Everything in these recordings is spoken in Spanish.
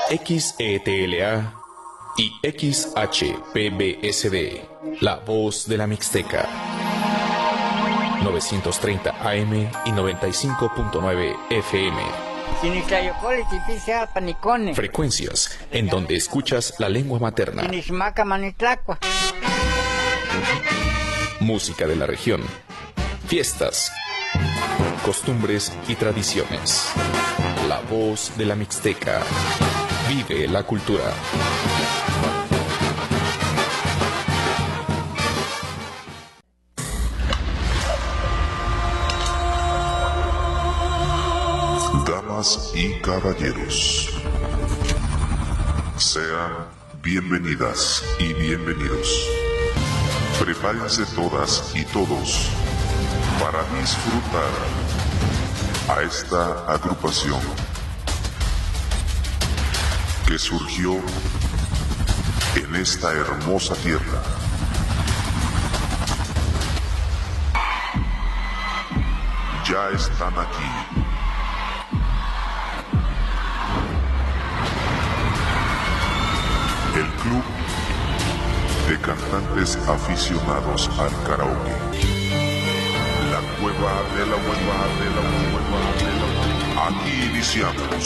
XETLA y XHPBSD, La Voz de la Mixteca. 930 AM y 95.9 FM. Frecuencias en donde escuchas la lengua materna. Música de la región. Fiestas, costumbres y tradiciones. La Voz de la Mixteca. Vive la cultura. Damas y caballeros, sean bienvenidas y bienvenidos. Prepárense todas y todos para disfrutar a esta agrupación que surgió en esta hermosa tierra. Ya están aquí. El Club de Cantantes Aficionados al Karaoke. La Cueva de la Cueva de la Cueva de la Cueva. Aquí iniciamos.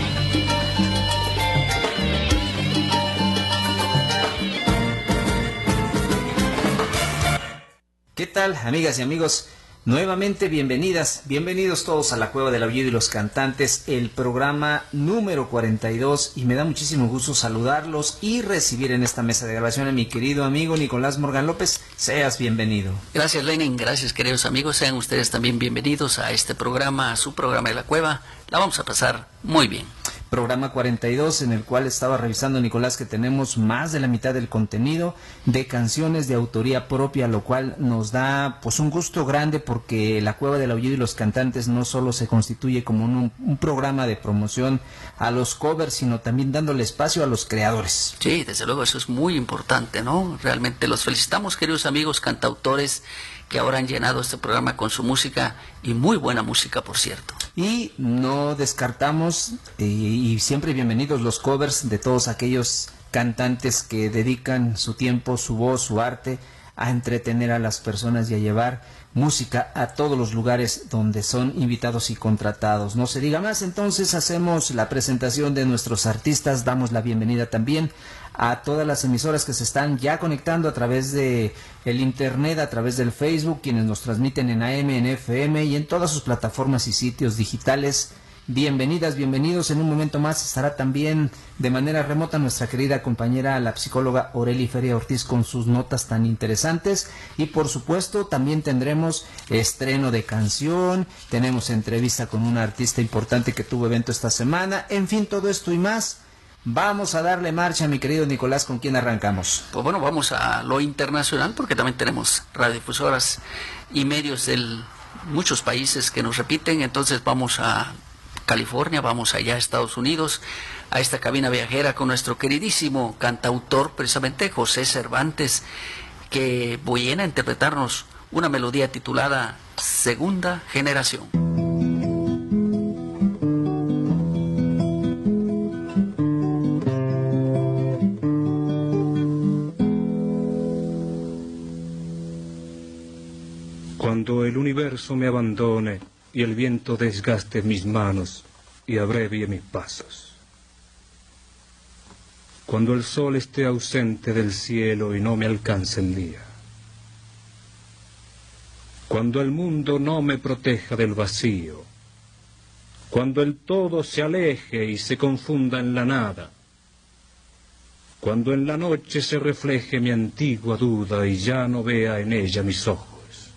¿Qué tal, amigas y amigos? Nuevamente bienvenidos todos a la Cueva del Aullido y los Cantantes, el programa número 42, y me da muchísimo gusto saludarlos y recibir en esta mesa de grabación a mi querido amigo Nicolás Morgan López. Seas bienvenido. Gracias, Lenin, gracias, queridos amigos, sean ustedes también bienvenidos a este programa, a su programa de la Cueva. La vamos a pasar muy bien. Programa 42, en el cual estaba revisando, Nicolás, que tenemos más de la mitad del contenido de canciones de autoría propia, lo cual nos da pues un gusto grande, porque la Cueva del Aullido y los Cantantes no solo se constituye como un programa de promoción a los covers, sino también dándole espacio a los creadores. Sí, desde luego, eso es muy importante, ¿no? Realmente los felicitamos, queridos amigos cantautores, que ahora han llenado este programa con su música, y muy buena música, por cierto. Y no descartamos, y siempre bienvenidos los covers de todos aquellos cantantes que dedican su tiempo, su voz, su arte a entretener a las personas y a llevar música a todos los lugares donde son invitados y contratados. No se diga más, entonces hacemos la presentación de nuestros artistas, damos la bienvenida también a todas las emisoras que se están ya conectando a través de el internet, a través del Facebook, quienes nos transmiten en AM, en FM y en todas sus plataformas y sitios digitales. Bienvenidas, bienvenidos. En un momento más estará también de manera remota nuestra querida compañera, la psicóloga Aureli Feria Ortiz, con sus notas tan interesantes. Y por supuesto también tendremos estreno de canción, tenemos entrevista con una artista importante que tuvo evento esta semana. En fin, todo esto y más. Vamos a darle marcha, mi querido Nicolás. ¿Con quién arrancamos? Pues bueno, vamos a lo internacional, porque también tenemos radiodifusoras y medios de muchos países que nos repiten. Entonces vamos a California, vamos allá a Estados Unidos, a esta cabina viajera con nuestro queridísimo cantautor, precisamente José Cervantes, que viene a interpretarnos una melodía titulada Segunda Generación. Cuando el universo me abandone y el viento desgaste mis manos y abrevie mis pasos. Cuando el sol esté ausente del cielo y no me alcance el día. Cuando el mundo no me proteja del vacío. Cuando el todo se aleje y se confunda en la nada. Cuando en la noche se refleje mi antigua duda y ya no vea en ella mis ojos.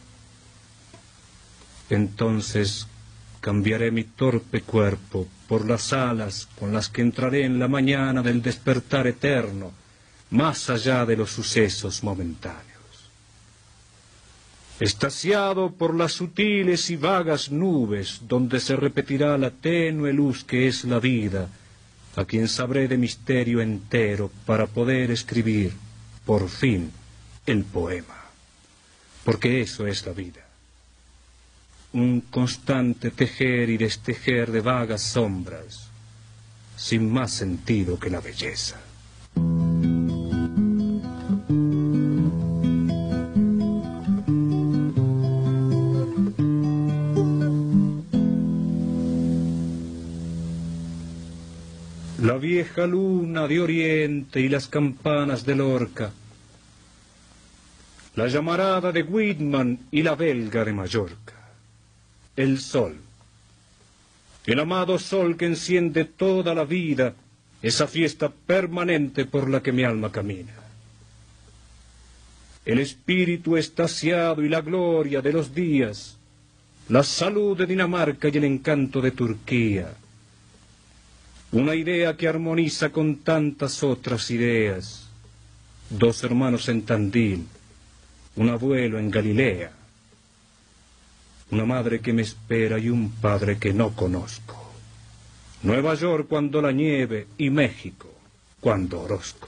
Entonces cambiaré mi torpe cuerpo por las alas con las que entraré en la mañana del despertar eterno, más allá de los sucesos momentáneos. Extasiado por las sutiles y vagas nubes, donde se repetirá la tenue luz que es la vida, a quien sabré de misterio entero para poder escribir, por fin, el poema. Porque eso es la vida. Un constante tejer y destejer de vagas sombras, sin más sentido que la belleza. La vieja luna de Oriente y las campanas de Lorca, la llamarada de Whitman y la belga de Mallorca, el sol, el amado sol que enciende toda la vida, esa fiesta permanente por la que mi alma camina. El espíritu extasiado y la gloria de los días, la salud de Dinamarca y el encanto de Turquía. Una idea que armoniza con tantas otras ideas. Dos hermanos en Tandil, un abuelo en Galilea, una madre que me espera y un padre que no conozco. Nueva York cuando la nieve y México cuando Orozco.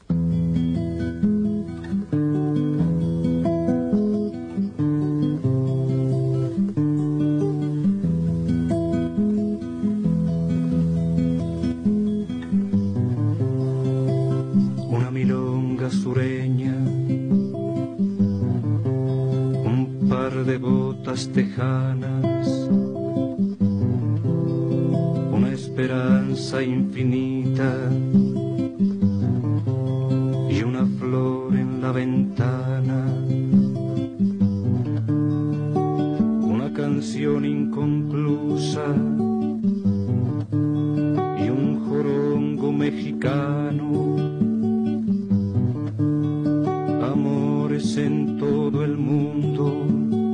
Tejanas, una esperanza infinita y una flor en la ventana, una canción inconclusa y un jorongo mexicano, amores en todo el mundo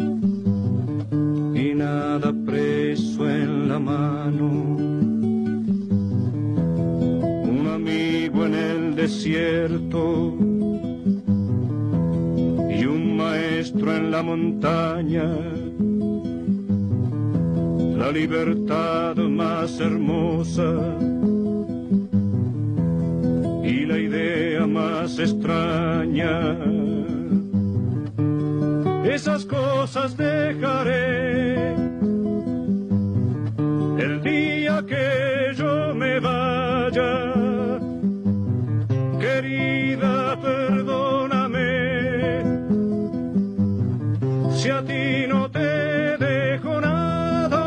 y nada preso en la mano, un amigo en el desierto y un maestro en la montaña, la libertad más hermosa y la idea más extraña. Esas cosas dejaré el día que yo me vaya. Querida, perdóname si a ti no te dejo nada.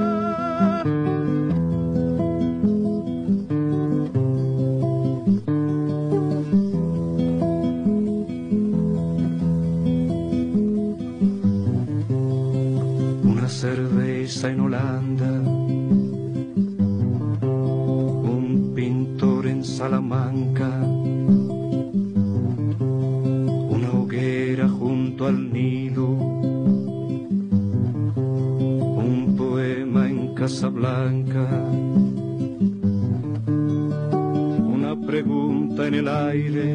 Cerveza en Holanda, un pintor en Salamanca, una hoguera junto al Nilo, un poema en Casablanca, una pregunta en el aire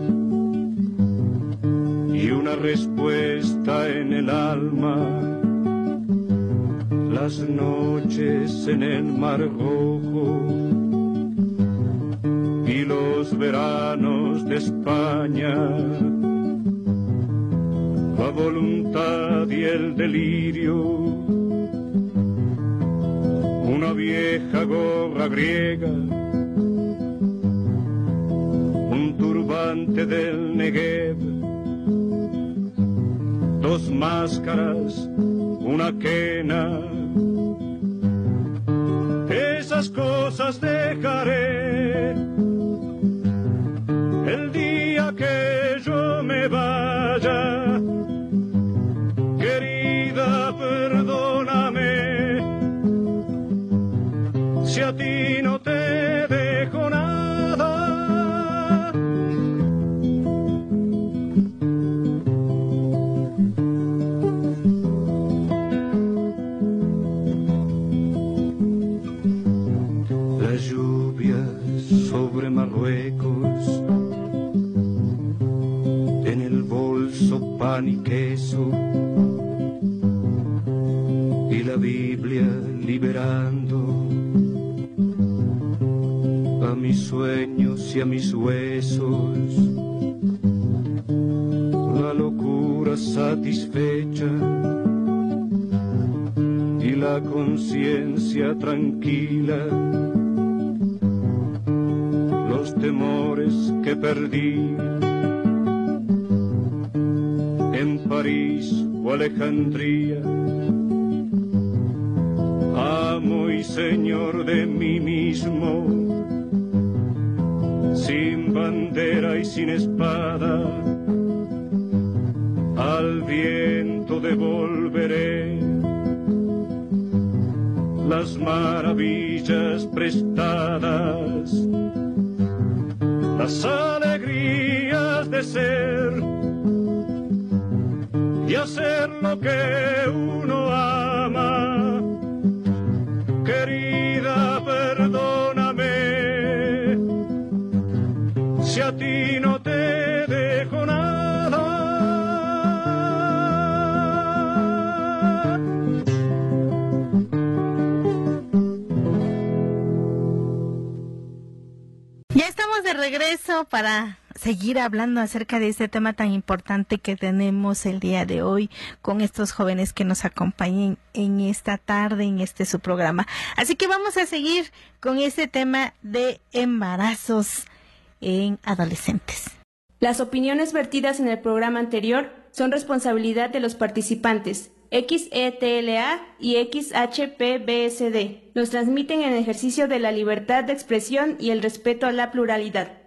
y una respuesta en el alma. Las noches en el Mar Rojo y los veranos de España, la voluntad y el delirio, una vieja gorra griega, un turbante del Negev, dos máscaras, una quena. Esas cosas dejaré el día que yo me vaya. Querida, perdóname si a ti no te dejo nada. Sobre Marruecos, en el bolso pan y queso, y la Biblia liberando a mis sueños y a mis huesos, la locura satisfecha y la conciencia tranquila. los temores que perdí. En París o Alejandría, amo y señor de mí mismo, sin bandera y sin espada, al viento devolveré las maravillas prestadas, las alegrías de ser y hacer lo que uno ama. Querida, perdóname si a ti no te dejo nada. Ya estamos de regreso para seguir hablando acerca de este tema tan importante que tenemos el día de hoy con estos jóvenes que nos acompañen en esta tarde, en su programa. Así que vamos a seguir con este tema de embarazos en adolescentes. Las opiniones vertidas en el programa anterior son responsabilidad de los participantes XETLA y XHPBSD. Nos transmiten en ejercicio de la libertad de expresión y el respeto a la pluralidad.